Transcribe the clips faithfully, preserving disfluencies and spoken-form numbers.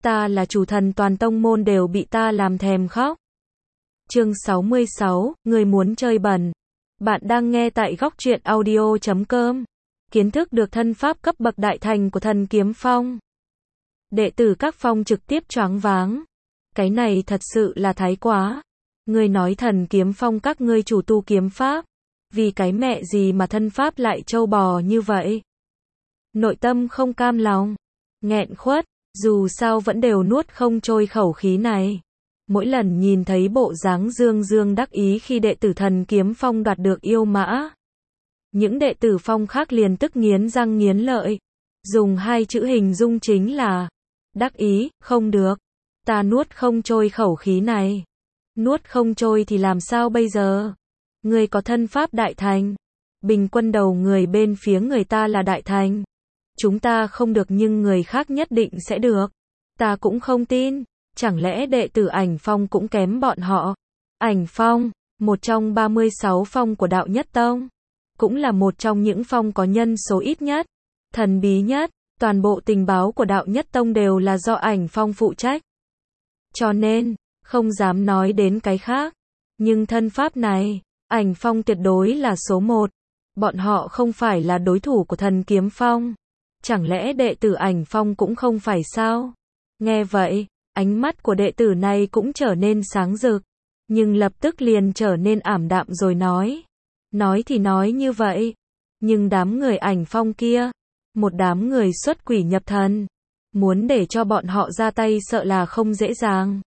ta là chủ thần toàn tông môn đều bị ta làm thèm khóc. Chương sáu mươi sáu, người muốn chơi bẩn. Bạn đang nghe tại góc truyện audio chấm com. Kiến thức được thân pháp cấp bậc đại thành của thần kiếm phong. Đệ tử các phong trực tiếp choáng váng. Cái này thật sự là thái quá. Ngươi nói thần kiếm phong các ngươi chủ tu kiếm pháp. Vì cái mẹ gì mà thân pháp lại trâu bò như vậy? Nội tâm không cam lòng. Nghẹn khuất, dù sao vẫn đều nuốt không trôi khẩu khí này. Mỗi lần nhìn thấy bộ dáng dương dương đắc ý khi đệ tử thần kiếm phong đoạt được yêu mã. Những đệ tử phong khác liền tức nghiến răng nghiến lợi. Dùng hai chữ hình dung chính là đắc ý, không được. Ta nuốt không trôi khẩu khí này. Nuốt không trôi thì làm sao bây giờ? Người có thân pháp đại thành. Bình quân đầu người bên phía người ta là đại thành. Chúng ta không được nhưng người khác nhất định sẽ được. Ta cũng không tin. Chẳng lẽ đệ tử Ảnh Phong cũng kém bọn họ? Ảnh Phong, một trong ba mươi sáu phong của đạo nhất tông. Cũng là một trong những phong có nhân số ít nhất, thần bí nhất. Toàn bộ tình báo của đạo nhất tông đều là do Ảnh Phong phụ trách. Cho nên, không dám nói đến cái khác. Nhưng thân pháp này, Ảnh Phong tuyệt đối là số một. Bọn họ không phải là đối thủ của thần kiếm phong. Chẳng lẽ đệ tử Ảnh Phong cũng không phải sao? Nghe vậy, ánh mắt của đệ tử này cũng trở nên sáng rực. Nhưng lập tức liền trở nên ảm đạm rồi nói. Nói thì nói như vậy. Nhưng đám người Ảnh Phong kia, một đám người xuất quỷ nhập thần. Muốn để cho bọn họ ra tay sợ là không dễ dàng.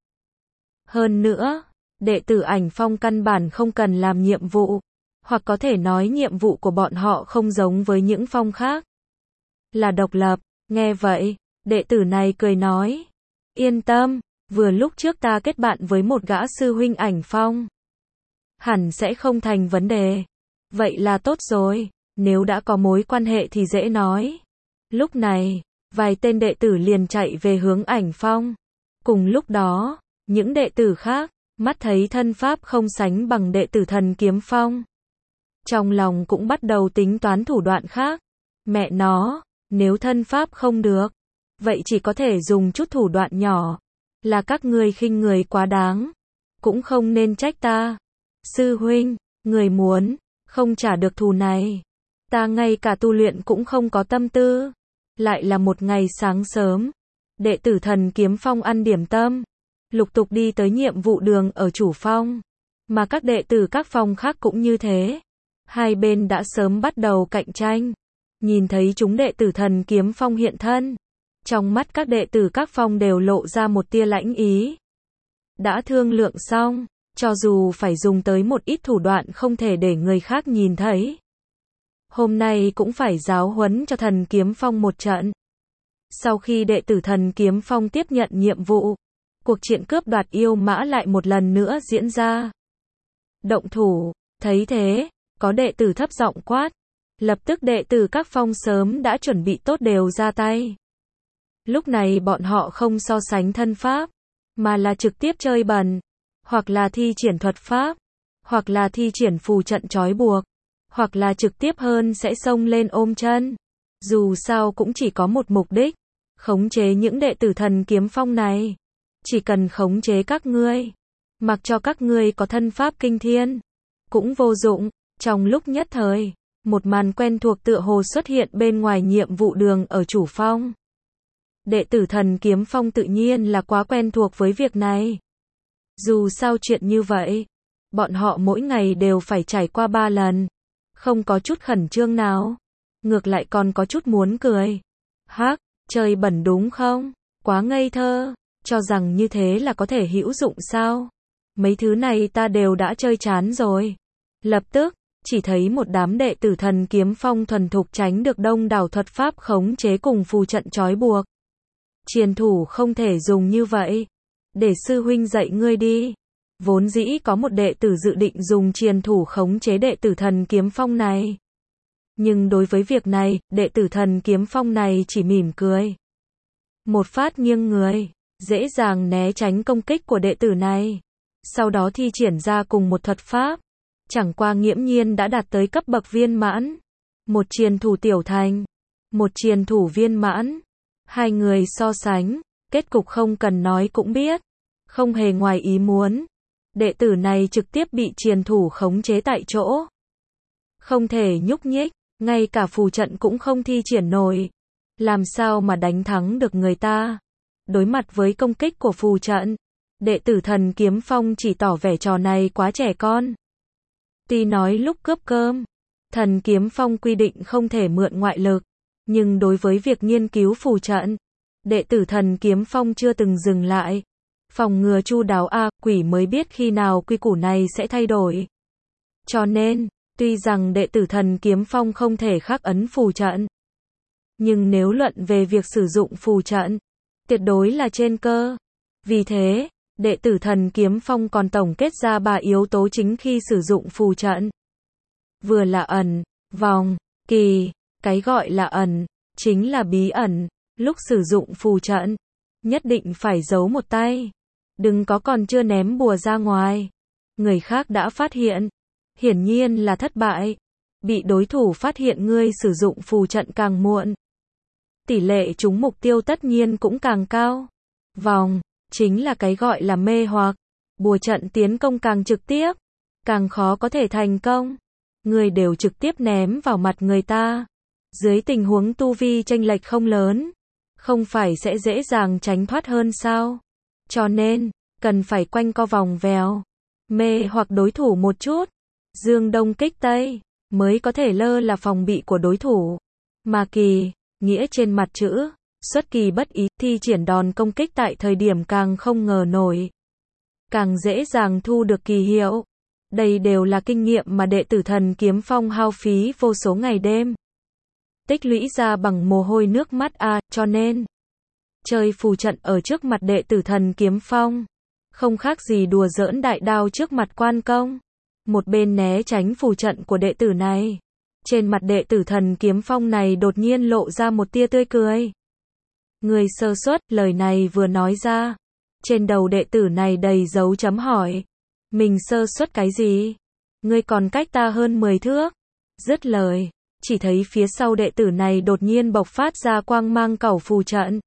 Hơn nữa, đệ tử Ảnh Phong căn bản không cần làm nhiệm vụ. Hoặc có thể nói nhiệm vụ của bọn họ không giống với những phong khác. Là độc lập. Nghe vậy, đệ tử này cười nói. Yên tâm, vừa lúc trước ta kết bạn với một gã sư huynh Ảnh Phong. Hẳn sẽ không thành vấn đề. Vậy là tốt rồi, nếu đã có mối quan hệ thì dễ nói. Lúc này, vài tên đệ tử liền chạy về hướng Ảnh Phong. Cùng lúc đó, những đệ tử khác, mắt thấy thân pháp không sánh bằng đệ tử thần kiếm phong. Trong lòng cũng bắt đầu tính toán thủ đoạn khác. Mẹ nó, nếu thân pháp không được, vậy chỉ có thể dùng chút thủ đoạn nhỏ. Là các ngươi khinh người quá đáng. Cũng không nên trách ta. Sư huynh, người muốn, không trả được thù này. Ta ngay cả tu luyện cũng không có tâm tư. Lại là một ngày sáng sớm. Đệ tử thần kiếm phong ăn điểm tâm. Lục tục đi tới nhiệm vụ đường ở chủ phong. Mà các đệ tử các phong khác cũng như thế. Hai bên đã sớm bắt đầu cạnh tranh. Nhìn thấy chúng đệ tử thần kiếm phong hiện thân. Trong mắt các đệ tử các phong đều lộ ra một tia lãnh ý. Đã thương lượng xong, cho dù phải dùng tới một ít thủ đoạn không thể để người khác nhìn thấy. Hôm nay cũng phải giáo huấn cho thần kiếm phong một trận. Sau khi đệ tử thần kiếm phong tiếp nhận nhiệm vụ, cuộc chiến cướp đoạt yêu mã lại một lần nữa diễn ra. Động thủ, thấy thế, có đệ tử thấp giọng quát. Lập tức đệ tử các phong sớm đã chuẩn bị tốt đều ra tay. Lúc này bọn họ không so sánh thân pháp, mà là trực tiếp chơi bẩn, hoặc là thi triển thuật pháp, hoặc là thi triển phù trận trói buộc, hoặc là trực tiếp hơn sẽ xông lên ôm chân. Dù sao cũng chỉ có một mục đích, khống chế những đệ tử thần kiếm phong này. Chỉ cần khống chế các ngươi, mặc cho các ngươi có thân pháp kinh thiên, cũng vô dụng. Trong lúc nhất thời, một màn quen thuộc tựa hồ xuất hiện bên ngoài nhiệm vụ đường ở chủ phong. Đệ tử thần kiếm phong tự nhiên là quá quen thuộc với việc này. Dù sao chuyện như vậy, bọn họ mỗi ngày đều phải trải qua ba lần. Không có chút khẩn trương nào. Ngược lại còn có chút muốn cười. Hắc, chơi bẩn đúng không? Quá ngây thơ. Cho rằng như thế là có thể hữu dụng sao? Mấy thứ này ta đều đã chơi chán rồi. Lập tức, chỉ thấy một đám đệ tử thần kiếm phong thuần thục tránh được đông đảo thuật pháp khống chế cùng phù trận trói buộc. Triền thủ không thể dùng như vậy. Để sư huynh dạy ngươi đi. Vốn dĩ có một đệ tử dự định dùng triền thủ khống chế đệ tử thần kiếm phong này. Nhưng đối với việc này, đệ tử thần kiếm phong này chỉ mỉm cười. Một phát nghiêng người, dễ dàng né tránh công kích của đệ tử này. Sau đó thi triển ra cùng một thuật pháp. Chẳng qua nghiễm nhiên đã đạt tới cấp bậc viên mãn. Một triền thủ tiểu thành, một triền thủ viên mãn. Hai người so sánh, Kết cục không cần nói cũng biết. Không hề ngoài ý muốn. Đệ tử này trực tiếp bị triền thủ khống chế tại chỗ. Không thể nhúc nhích, ngay cả phù trận cũng không thi triển nổi. Làm sao mà đánh thắng được người ta? Đối mặt với công kích của phù trận, đệ tử Thần Kiếm Phong chỉ tỏ vẻ trò này quá trẻ con. Tuy nói lúc cướp cơm, Thần Kiếm Phong quy định không thể mượn ngoại lực, nhưng đối với việc nghiên cứu phù trận, đệ tử Thần Kiếm Phong chưa từng dừng lại. Phòng ngừa chu đáo a, quỷ mới biết khi nào quy củ này sẽ thay đổi. Cho nên, tuy rằng đệ tử Thần Kiếm Phong không thể khắc ấn phù trận, nhưng nếu luận về việc sử dụng phù trận, tuyệt đối là trên cơ. Vì thế, đệ tử Thần Kiếm Phong còn tổng kết ra ba yếu tố chính khi sử dụng phù trận. Vừa là ẩn, vòng, kỳ. Cái gọi là ẩn, chính là bí ẩn. Lúc sử dụng phù trận, nhất định phải giấu một tay. Đừng có còn chưa ném bùa ra ngoài. Người khác đã phát hiện. Hiển nhiên là thất bại. Bị đối thủ phát hiện ngươi sử dụng phù trận càng muộn, tỷ lệ trúng mục tiêu tất nhiên cũng càng cao. Vòng, chính là cái gọi là mê hoặc. Bùa trận tiến công càng trực tiếp, càng khó có thể thành công. Người đều trực tiếp ném vào mặt người ta. Dưới tình huống tu vi chênh lệch không lớn, không phải sẽ dễ dàng tránh thoát hơn sao? Cho nên, cần phải quanh co vòng vèo, mê hoặc đối thủ một chút, dương đông kích tây, mới có thể lơ là phòng bị của đối thủ. Mà kỳ, nghĩa trên mặt chữ, xuất kỳ bất ý, thi triển đòn công kích tại thời điểm càng không ngờ nổi, càng dễ dàng thu được kỳ hiệu. Đây đều là kinh nghiệm mà đệ tử Thần Kiếm Phong hao phí vô số ngày đêm, tích lũy ra bằng mồ hôi nước mắt a, à, cho nên chơi phù trận ở trước mặt đệ tử Thần Kiếm Phong, không khác gì đùa giỡn đại đao trước mặt quan công. Một bên né tránh phù trận của đệ tử này, trên mặt đệ tử Thần Kiếm Phong này đột nhiên lộ ra một tia tươi cười. Người sơ suất, lời này vừa nói ra, trên đầu đệ tử này đầy dấu chấm hỏi. Mình sơ suất cái gì? Ngươi còn cách ta hơn mười thước. Dứt lời, chỉ thấy phía sau đệ tử này đột nhiên bộc phát ra quang mang cẩu phù trận.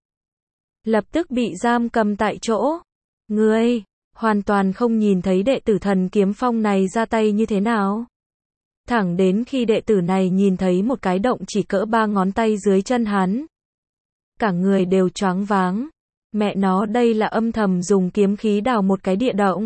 Lập tức bị giam cầm tại chỗ. Ngươi, hoàn toàn không nhìn thấy đệ tử Thần Kiếm Phong này ra tay như thế nào. Thẳng đến khi đệ tử này nhìn thấy một cái động chỉ cỡ ba ngón tay dưới chân hắn, cả người đều choáng váng. Mẹ nó, đây là âm thầm dùng kiếm khí đào một cái địa động,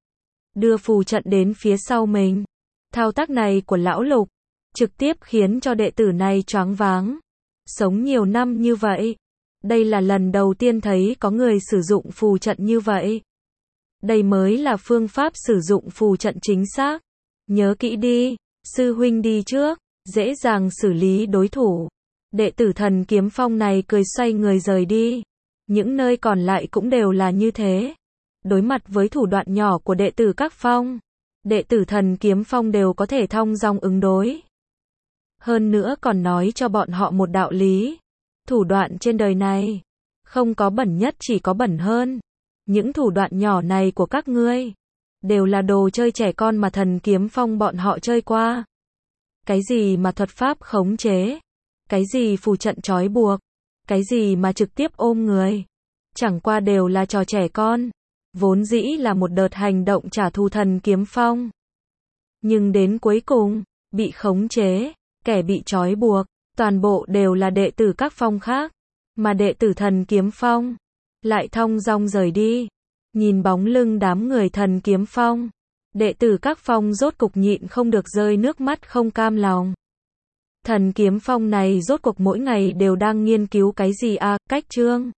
đưa phù trận đến phía sau mình. Thao tác này của lão Lục trực tiếp khiến cho đệ tử này choáng váng. Sống nhiều năm như vậy, đây là lần đầu tiên thấy có người sử dụng phù trận như vậy. Đây mới là phương pháp sử dụng phù trận chính xác. Nhớ kỹ đi, sư huynh đi trước, dễ dàng xử lý đối thủ. Đệ tử Thần Kiếm Phong này cười xoay người rời đi. Những nơi còn lại cũng đều là như thế. Đối mặt với thủ đoạn nhỏ của đệ tử các phong, đệ tử Thần Kiếm Phong đều có thể thong dong ứng đối. Hơn nữa còn nói cho bọn họ một đạo lý. Thủ đoạn trên đời này, không có bẩn nhất, chỉ có bẩn hơn. Những thủ đoạn nhỏ này của các ngươi, đều là đồ chơi trẻ con mà Thần Kiếm Phong bọn họ chơi qua. Cái gì mà thuật pháp khống chế, cái gì phù trận trói buộc, cái gì mà trực tiếp ôm người, chẳng qua đều là trò trẻ con. Vốn dĩ là một đợt hành động trả thù Thần Kiếm Phong, nhưng đến cuối cùng, bị khống chế, kẻ bị trói buộc, toàn bộ đều là đệ tử các phong khác, mà đệ tử Thần Kiếm Phong lại thong dong rời đi. Nhìn bóng lưng đám người Thần Kiếm Phong, đệ tử các phong rốt cục nhịn không được rơi nước mắt không cam lòng. Thần Kiếm Phong này rốt cuộc mỗi ngày đều đang nghiên cứu cái gì a, à, cách chương